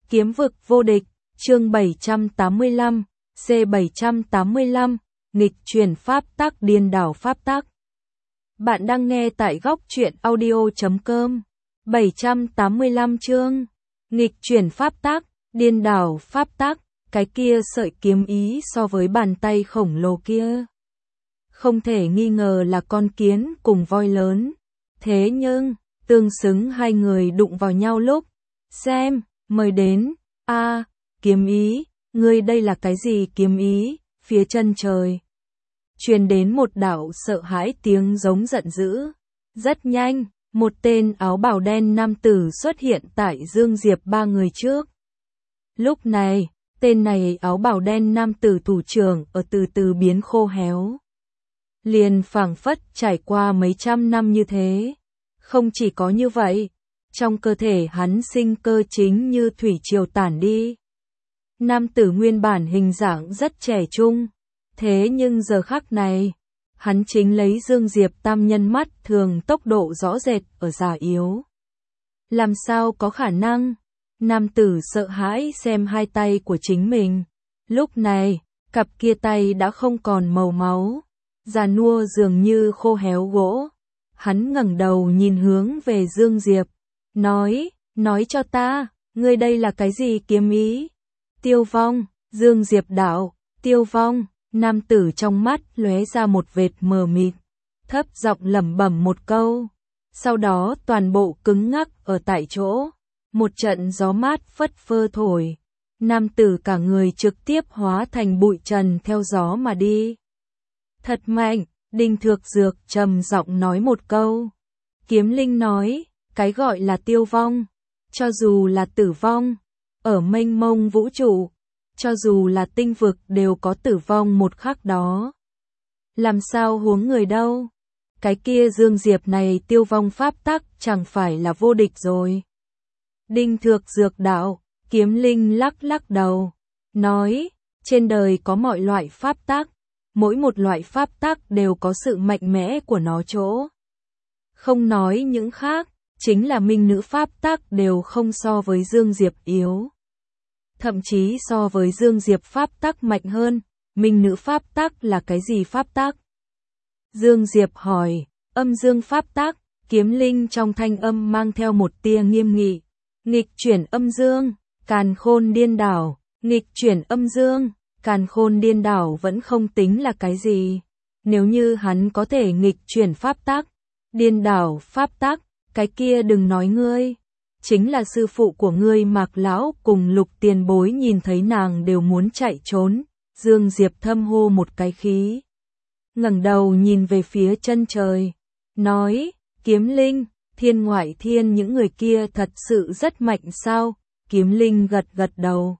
Kiếm vực vô địch, chương 785, C785, nghịch chuyển pháp tắc điên đảo pháp tắc. Bạn đang nghe tại góc truyện audio.com. 785 chương, nghịch chuyển pháp tắc, điên đảo pháp tắc, cái kia sợi kiếm ý so với bàn tay khổng lồ kia. Không thể nghi ngờ là con kiến cùng voi lớn. Thế nhưng, tương xứng hai người đụng vào nhau lúc. Xem, mời đến, kiếm ý, ngươi đây là cái gì kiếm ý, phía chân trời. Truyền đến một đạo sợ hãi tiếng giống giận dữ. Rất nhanh, một tên áo bào đen nam tử xuất hiện tại Dương Diệp ba người trước. Lúc này, tên này áo bào đen nam tử thủ trưởng ở từ từ biến khô héo. Liền phảng phất trải qua mấy trăm năm như thế. Không chỉ có như vậy, trong cơ thể hắn sinh cơ chính như thủy triều tản đi. Nam tử nguyên bản hình dạng rất trẻ trung, thế nhưng giờ khắc này, hắn chính lấy Dương Diệp tam nhân mắt thường tốc độ rõ rệt ở già yếu. Làm sao có khả năng? Nam tử sợ hãi xem hai tay của chính mình. Lúc này, cặp kia tay đã không còn màu máu, già nua dường như khô héo gỗ. Hắn ngẩng đầu nhìn hướng về Dương Diệp, nói cho ta, ngươi đây là cái gì kiếm ý? Tiêu vong, Dương Diệp đạo, tiêu vong, nam tử trong mắt lóe ra một vệt mờ mịt, thấp giọng lẩm bẩm một câu, sau đó toàn bộ cứng ngắc ở tại chỗ, một trận gió mát phất phơ thổi, nam tử cả người trực tiếp hóa thành bụi trần theo gió mà đi. Thật mạnh, Đinh Thược Dược trầm giọng nói một câu. Kiếm Linh nói, cái gọi là tiêu vong, cho dù là tử vong, ở mênh mông vũ trụ, cho dù là tinh vực đều có tử vong một khắc đó. Làm sao huống người đâu? Cái kia Dương Diệp này tiêu vong pháp tắc chẳng phải là vô địch rồi. Đinh Thược Dược đạo, Kiếm Linh lắc lắc đầu, nói, trên đời có mọi loại pháp tắc, mỗi một loại pháp tắc đều có sự mạnh mẽ của nó chỗ. Không nói những khác, chính là minh nữ pháp tắc đều không so với Dương Diệp yếu. Thậm chí so với Dương Diệp pháp tắc mạnh hơn, minh nữ pháp tắc là cái gì pháp tắc? Dương Diệp hỏi, âm dương pháp tắc, Kiếm Linh trong thanh âm mang theo một tia nghiêm nghị. Nghịch chuyển âm dương, càn khôn điên đảo, nghịch chuyển âm dương, càn khôn điên đảo vẫn không tính là cái gì. Nếu như hắn có thể nghịch chuyển pháp tắc, điên đảo pháp tắc, cái kia đừng nói ngươi. Chính là sư phụ của ngươi Mạc Lão cùng Lục Tiền Bối nhìn thấy nàng đều muốn chạy trốn. Dương Diệp thâm hô một cái khí, ngẩng đầu nhìn về phía chân trời, nói, Kiếm Linh, thiên ngoại thiên những người kia thật sự rất mạnh sao? Kiếm Linh gật gật đầu,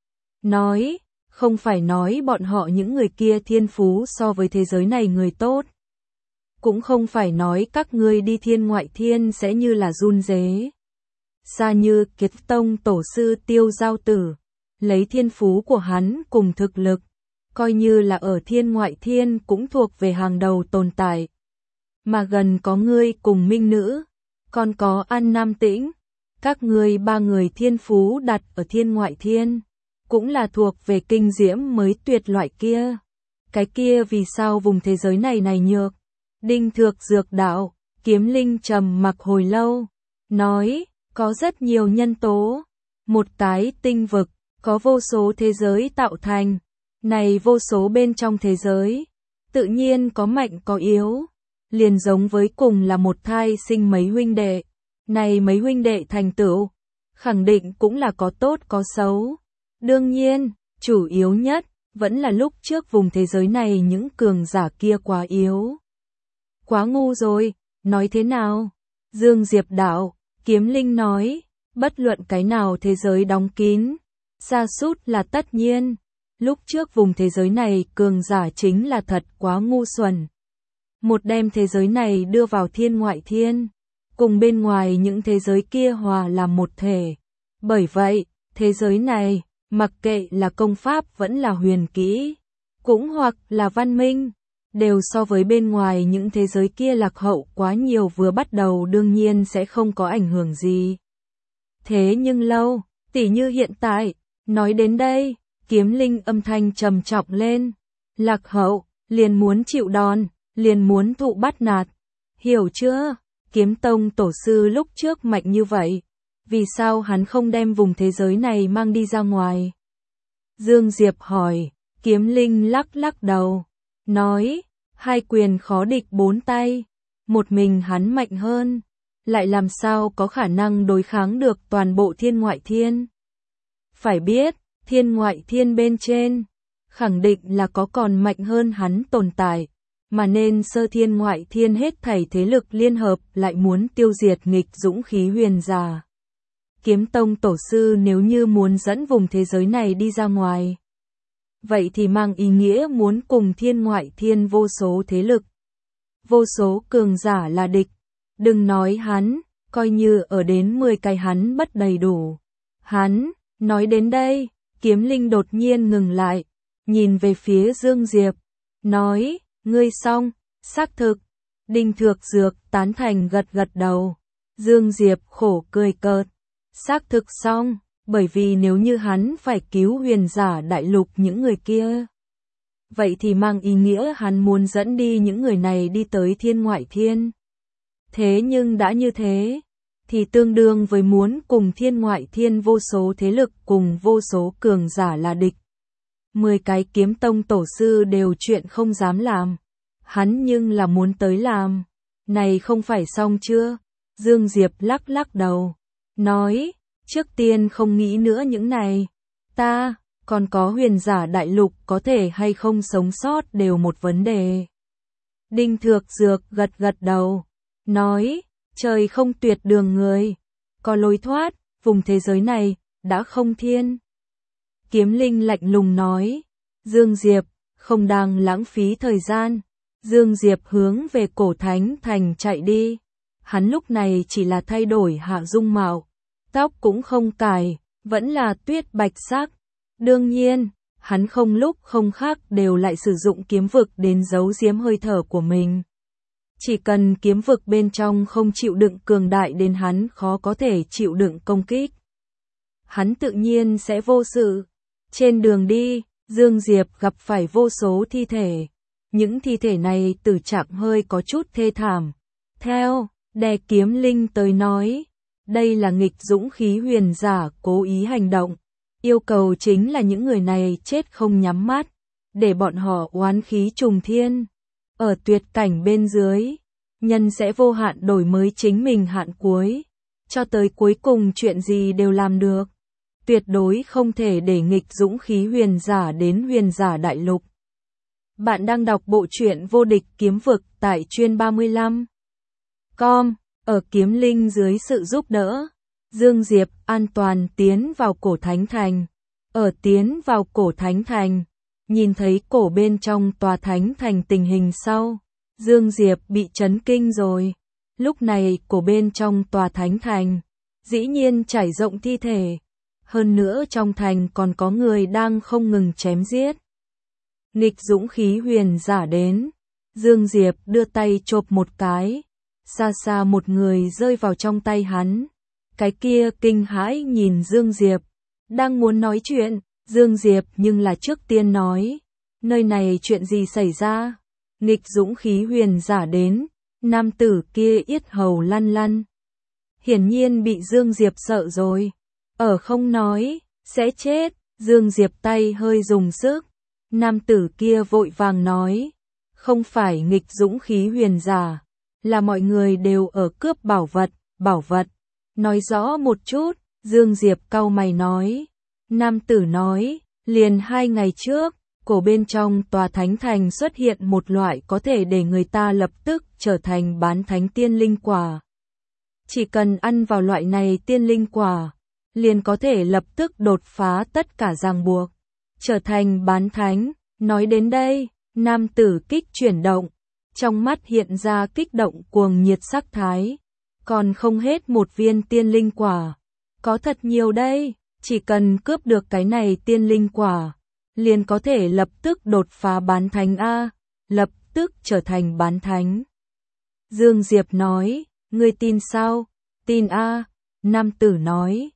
nói, không phải nói bọn họ những người kia thiên phú so với thế giới này người tốt. Cũng không phải nói các ngươi đi thiên ngoại thiên sẽ như là run rế. Xa như Kiệt Tông tổ sư Tiêu Giao Tử, lấy thiên phú của hắn cùng thực lực, coi như là ở thiên ngoại thiên cũng thuộc về hàng đầu tồn tại. Mà gần có ngươi cùng minh nữ, còn có An Nam Tĩnh, các ngươi ba người thiên phú đặt ở thiên ngoại thiên, cũng là thuộc về kinh diễm mới tuyệt loại kia. Cái kia vì sao vùng thế giới này nhược? Đinh Thược Dược đạo, Kiếm Linh trầm mặc hồi lâu, nói, có rất nhiều nhân tố. Một cái tinh vực, có vô số thế giới tạo thành. Này vô số bên trong thế giới, tự nhiên có mạnh có yếu. Liền giống với cùng là một thai sinh mấy huynh đệ. Này mấy huynh đệ thành tựu, khẳng định cũng là có tốt có xấu. Đương nhiên, chủ yếu nhất, vẫn là lúc trước vùng thế giới này những cường giả kia quá yếu. Quá ngu rồi, nói thế nào? Dương Diệp đạo, Kiếm Linh nói, bất luận cái nào thế giới đóng kín, sa sút là tất nhiên. Lúc trước vùng thế giới này cường giả chính là thật quá ngu xuẩn. Một đem thế giới này đưa vào thiên ngoại thiên, cùng bên ngoài những thế giới kia hòa làm một thể. Bởi vậy, thế giới này, mặc kệ là công pháp vẫn là huyền kỹ, cũng hoặc là văn minh, đều so với bên ngoài những thế giới kia lạc hậu quá nhiều vừa bắt đầu đương nhiên sẽ không có ảnh hưởng gì. Thế nhưng lâu, Tỉ như hiện tại, nói đến đây, Kiếm Linh âm thanh trầm trọng lên. Lạc Hậu, liền muốn chịu đòn, liền muốn thụ bắt nạt. Hiểu chưa? Kiếm Tông tổ sư lúc trước mạnh như vậy, vì sao hắn không đem vùng thế giới này mang đi ra ngoài? Dương Diệp hỏi, Kiếm Linh lắc lắc đầu, nói, hai quyền khó địch bốn tay, một mình hắn mạnh hơn, lại làm sao có khả năng đối kháng được toàn bộ thiên ngoại thiên? Phải biết, thiên ngoại thiên bên trên, khẳng định là có còn mạnh hơn hắn tồn tại, mà nên sơ thiên ngoại thiên hết thảy thế lực liên hợp lại muốn tiêu diệt nghịch dũng khí huyền giả. Kiếm Tông tổ sư nếu như muốn dẫn vùng thế giới này đi ra ngoài, vậy thì mang ý nghĩa muốn cùng thiên ngoại thiên vô số thế lực, vô số cường giả là địch. Đừng nói hắn, coi như ở đến 10 cái hắn bất đầy đủ. Hắn, nói đến đây, Kiếm Linh đột nhiên ngừng lại, nhìn về phía Dương Diệp, nói, ngươi xong, xác thực. Đinh Thược Dược tán thành gật gật đầu. Dương Diệp khổ cười cợt, xác thực xong, bởi vì nếu như hắn phải cứu huyền giả đại lục những người kia, vậy thì mang ý nghĩa hắn muốn dẫn đi những người này đi tới thiên ngoại thiên. Thế nhưng đã như thế, thì tương đương với muốn cùng thiên ngoại thiên vô số thế lực cùng vô số cường giả là địch. 10 cái kiếm tông tổ sư đều chuyện không dám làm. Hắn nhưng là muốn tới làm. Này không phải xong chưa? Dương Diệp lắc lắc đầu. Nói, trước tiên không nghĩ nữa những này. Ta, còn có huyền giả đại lục có thể hay không sống sót đều một vấn đề. Đinh Thược Dược gật gật đầu. Nói, trời không tuyệt đường người. Có lối thoát, vùng thế giới này, đã không thiên. Kiếm Linh lạnh lùng nói. Dương Diệp, không đang lãng phí thời gian. Dương Diệp hướng về Cổ Thánh Thành chạy đi. Hắn lúc này chỉ là thay đổi hạ dung mạo. Tóc cũng không cài, vẫn là tuyết bạch sắc. Đương nhiên, hắn không lúc không khác đều lại sử dụng kiếm vực đến giấu giếm hơi thở của mình. Chỉ cần kiếm vực bên trong không chịu đựng cường đại đến hắn khó có thể chịu đựng công kích, hắn tự nhiên sẽ vô sự. Trên đường đi, Dương Diệp gặp phải vô số thi thể. Những thi thể này tử trạng hơi có chút thê thảm. Theo, Đè Kiếm Linh tới nói, đây là nghịch dũng khí huyền giả cố ý hành động. Yêu cầu chính là những người này chết không nhắm mắt, để bọn họ oán khí trùng thiên. Ở tuyệt cảnh bên dưới, nhân sẽ vô hạn đổi mới chính mình hạn cuối, cho tới cuối cùng chuyện gì đều làm được. Tuyệt đối không thể để nghịch dũng khí huyền giả đến huyền giả đại lục. Bạn đang đọc bộ truyện Vô Địch Kiếm Vực tại Chuyên 35.com, ở Kiếm Linh dưới sự giúp đỡ. Dương Diệp an toàn tiến vào Cổ Thánh Thành. Ở tiến vào Cổ Thánh Thành, nhìn thấy cổ bên trong tòa Thánh Thành tình hình sau, Dương Diệp bị chấn kinh rồi. Lúc này cổ bên trong tòa Thánh Thành, dĩ nhiên trải rộng thi thể. Hơn nữa trong thành còn có người đang không ngừng chém giết. Nghịch dũng khí huyền giả đến. Dương Diệp đưa tay chộp một cái. Xa xa một người rơi vào trong tay hắn. Cái kia kinh hãi nhìn Dương Diệp. Đang muốn nói chuyện, Dương Diệp nhưng là trước tiên nói. Nơi này chuyện gì xảy ra? Nghịch dũng khí huyền giả đến. Nam tử kia yết hầu lăn lăn. Hiển nhiên bị Dương Diệp sợ rồi. Ở không nói, sẽ chết. Dương Diệp tay hơi dùng sức. Nam tử kia vội vàng nói. Không phải nghịch dũng khí huyền giả, là mọi người đều ở cướp bảo vật, bảo vật. Nói rõ một chút, Dương Diệp cau mày nói. Nam tử nói, liền 2 ngày trước, cổ bên trong tòa Thánh Thành xuất hiện một loại có thể để người ta lập tức trở thành bán thánh tiên linh quả. Chỉ cần ăn vào loại này tiên linh quả, liền có thể lập tức đột phá tất cả ràng buộc, trở thành bán thánh. Nói đến đây, nam tử kích chuyển động, trong mắt hiện ra kích động cuồng nhiệt sắc thái. Còn không hết một viên tiên linh quả, có thật nhiều đây, chỉ cần cướp được cái này tiên linh quả, liền có thể lập tức đột phá bán thánh A, lập tức trở thành bán thánh. Dương Diệp nói, ngươi tin sao? Tin A. Nam tử nói,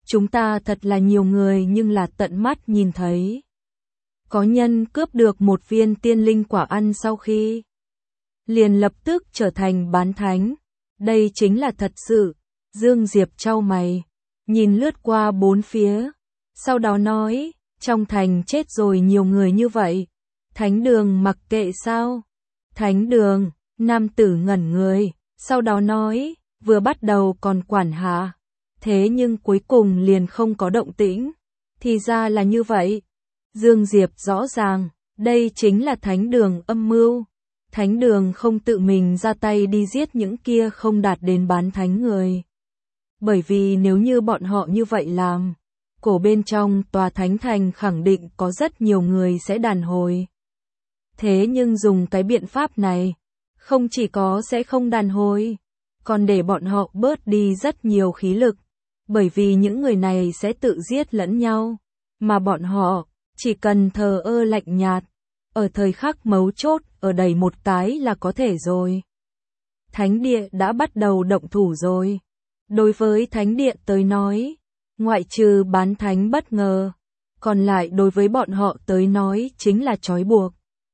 chúng ta thật là nhiều người nhưng là tận mắt nhìn thấy. Có nhân cướp được một viên tiên linh quả ăn sau khi liền lập tức trở thành bán thánh. Đây chính là thật sự. Dương Diệp chau mày, nhìn lướt qua bốn phía, sau đó nói, trong thành chết rồi nhiều người như vậy, thánh đường mặc kệ sao? Thánh đường, nam tử ngẩn người, sau đó nói, vừa bắt đầu còn quản hạ, thế nhưng cuối cùng liền không có động tĩnh, thì ra là như vậy. Dương Diệp rõ ràng, đây chính là thánh đường âm mưu. Thánh đường không tự mình ra tay đi giết những kia không đạt đến bán thánh người. Bởi vì nếu như bọn họ như vậy làm, cổ bên trong tòa thánh thành khẳng định có rất nhiều người sẽ đàn hồi. Thế nhưng dùng cái biện pháp này, không chỉ có sẽ không đàn hồi, còn để bọn họ bớt đi rất nhiều khí lực. Bởi vì những người này sẽ tự giết lẫn nhau, mà bọn họ chỉ cần thờ ơ lạnh nhạt, ở thời khắc mấu chốt ở đầy một cái là có thể rồi. Thánh địa đã bắt đầu động thủ rồi. Đối với thánh địa tới nói, ngoại trừ bán thánh bất ngờ, còn lại đối với bọn họ tới nói chính là trói buộc.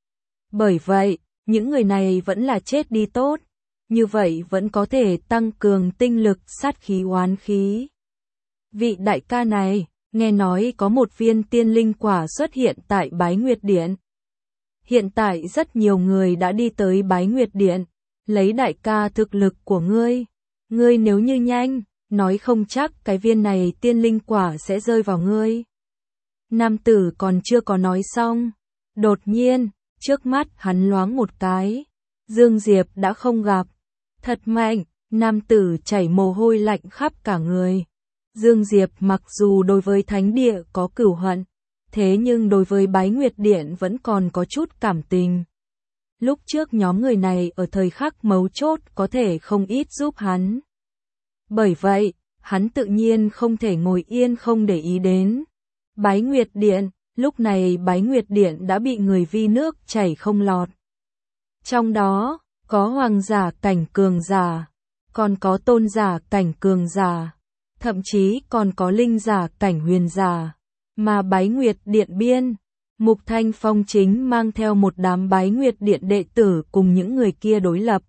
Bởi vậy, những người này vẫn là chết đi tốt, như vậy vẫn có thể tăng cường tinh lực sát khí oán khí. Vị đại ca này, nghe nói có một viên tiên linh quả xuất hiện tại Bái Nguyệt Điện. Hiện tại rất nhiều người đã đi tới Bái Nguyệt Điện, lấy đại ca thực lực của ngươi nếu như nhanh, nói không chắc cái viên này tiên linh quả sẽ rơi vào ngươi. Nam tử còn chưa có nói xong, đột nhiên, trước mắt hắn loáng một cái, Dương Diệp đã không gặp. Thật mạnh, nam tử chảy mồ hôi lạnh khắp cả người. Dương Diệp mặc dù đối với thánh địa có cửu hận, thế nhưng đối với Bái Nguyệt Điện vẫn còn có chút cảm tình. Lúc trước nhóm người này ở thời khắc mấu chốt có thể không ít giúp hắn. Bởi vậy, hắn tự nhiên không thể ngồi yên không để ý đến. Bái Nguyệt Điện, lúc này Bái Nguyệt Điện đã bị người vi nước chảy không lọt. Trong đó, có hoàng giả cảnh cường giả, còn có tôn giả cảnh cường giả, thậm chí còn có linh giả cảnh huyền giả. Mà Bái Nguyệt Điện biên, Mục Thanh Phong chính mang theo một đám Bái Nguyệt Điện đệ tử cùng những người kia đối lập.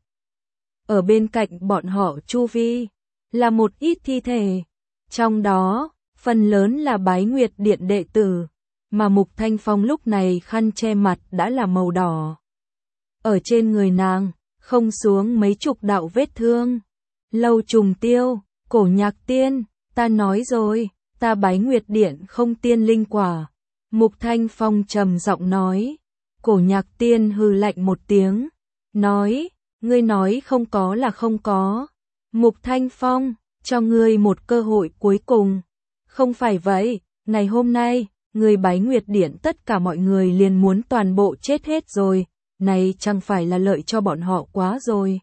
Ở bên cạnh bọn họ chu vi, là một ít thi thể. Trong đó, phần lớn là Bái Nguyệt Điện đệ tử, mà Mục Thanh Phong lúc này khăn che mặt đã là màu đỏ. Ở trên người nàng, không xuống mấy chục đạo vết thương. Lâu Trùng Tiêu, Cổ Nhạc Tiên, ta nói rồi, ta Bái Nguyệt Điện không tiên linh quả. Mục Thanh Phong trầm giọng nói. Cổ Nhạc Tiên hừ lạnh một tiếng, nói, ngươi nói không có là không có. Mục Thanh Phong, cho ngươi một cơ hội cuối cùng. Không phải vậy, ngày hôm nay, người Bái Nguyệt Điện tất cả mọi người liền muốn toàn bộ chết hết rồi, này chẳng phải là lợi cho bọn họ quá rồi.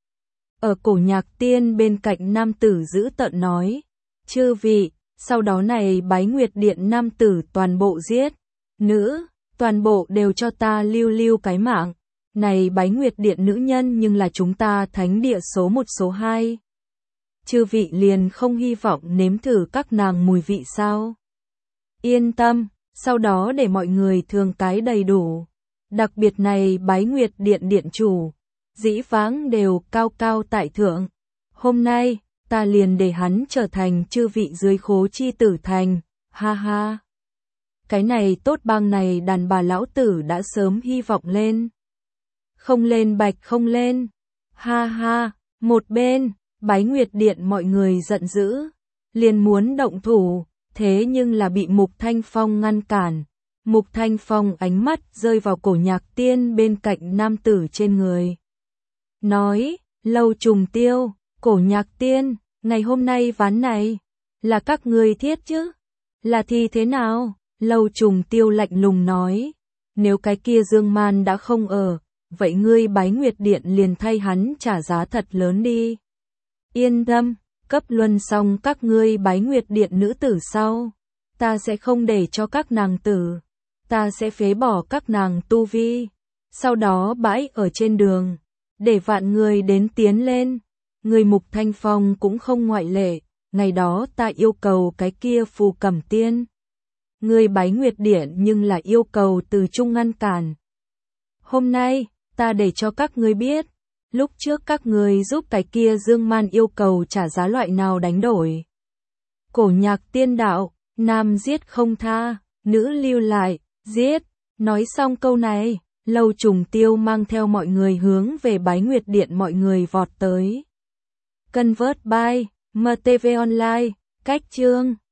Ở Cổ Nhạc Tiên bên cạnh nam tử giữ tợn nói, chư vị, sau đó này Bái Nguyệt Điện nam tử toàn bộ giết, nữ, toàn bộ đều cho ta lưu lưu cái mạng. Này Bái Nguyệt Điện nữ nhân nhưng là chúng ta thánh địa số 1 số 2. Chư vị liền không hy vọng nếm thử các nàng mùi vị sao? Yên tâm, sau đó để mọi người thường cái đầy đủ. Đặc biệt này Bái Nguyệt Điện điện chủ, dĩ vãng đều cao cao tại thượng. Hôm nay, ta liền để hắn trở thành chư vị dưới khố chi tử thành, ha ha. Cái này tốt bang này đàn bà lão tử đã sớm hy vọng lên. Không lên bạch không lên, ha ha, một bên, Bái Nguyệt Điện mọi người giận dữ, liền muốn động thủ, thế nhưng là bị Mục Thanh Phong ngăn cản. Mục Thanh Phong ánh mắt rơi vào Cổ Nhạc Tiên bên cạnh nam tử trên người. Nói, Lâu Trùng Tiêu, Cổ Nhạc Tiên, ngày hôm nay ván này, là các ngươi thiết chứ? Là thì thế nào? Lâu Trùng Tiêu lạnh lùng nói, nếu cái kia Dương Man đã không ở, vậy ngươi Bái Nguyệt Điện liền thay hắn trả giá thật lớn đi. Yên tâm, cấp luân xong các ngươi Bái Nguyệt Điện nữ tử sau, ta sẽ không để cho các nàng tử, ta sẽ phế bỏ các nàng tu vi, sau đó bãi ở trên đường, để vạn người đến tiến lên. Người Mục Thanh Phong cũng không ngoại lệ, ngày đó ta yêu cầu cái kia Phù Cẩm Tiên. Ngươi bái Nguyệt Điện nhưng là yêu cầu Từ Trung ngăn cản. Hôm nay, ta để cho các ngươi biết, lúc trước các ngươi giúp cái kia Dương Man yêu cầu trả giá loại nào đánh đổi. Cổ Nhạc Tiên đạo, nam giết không tha, nữ lưu lại, giết. Nói xong câu này, Lâu Trùng Tiêu mang theo mọi người hướng về bái Nguyệt Điện mọi người vọt tới. Convert by MTV Online, cách chương